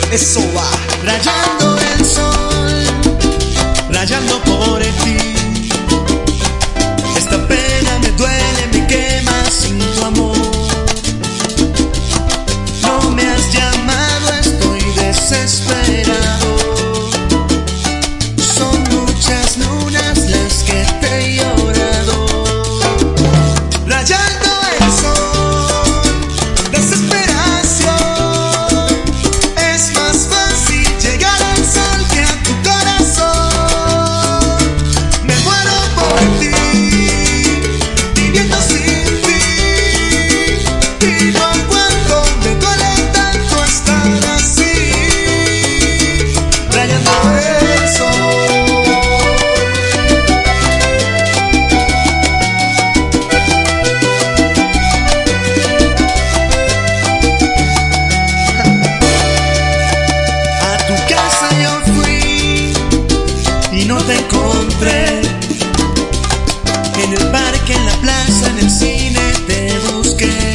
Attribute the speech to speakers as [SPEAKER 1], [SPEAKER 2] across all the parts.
[SPEAKER 1] Eso va.
[SPEAKER 2] Rayando el sol, rayando por ti. Esta pena me duele, me quema sin tu amor. No me has llamado, estoy desesperado. Son muchas lunas las que te he llorado. Rayando el sol, desesperación. Es más fácil llegar al sol que a tu corazón. Me muero por ti, viviendo sin ti. Y no aguanto, me duele tanto estar así. Rayando el sol. A tu casa yo fui y no te encontré. En el parque, en la plaza, en el cine te busqué.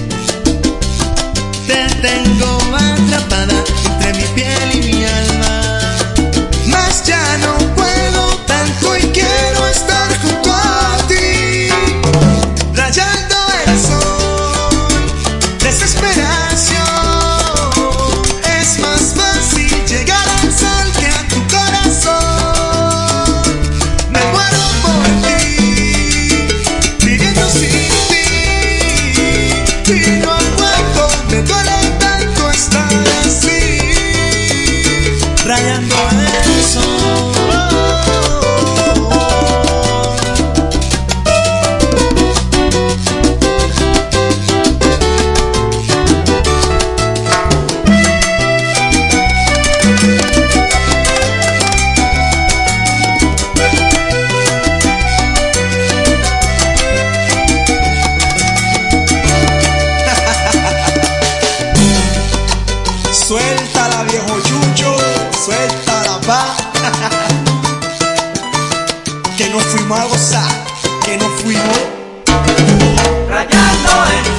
[SPEAKER 2] Te tengo atrapada entre mi piel y mi alma. Mas ya no puedo tanto y quiero estar junto a ti. Rayando el sol, desesperación. Es más fácil llegar al sol que a tu corazón. Me muero por ti, viviendo sin ti. Y no aguanto, me duele tanto estar así. Rayando el sol.
[SPEAKER 1] Suéltala, viejo chucho, suéltala, pa. Que nos fuimos a gozar, que nos fuimos.
[SPEAKER 3] Rayando el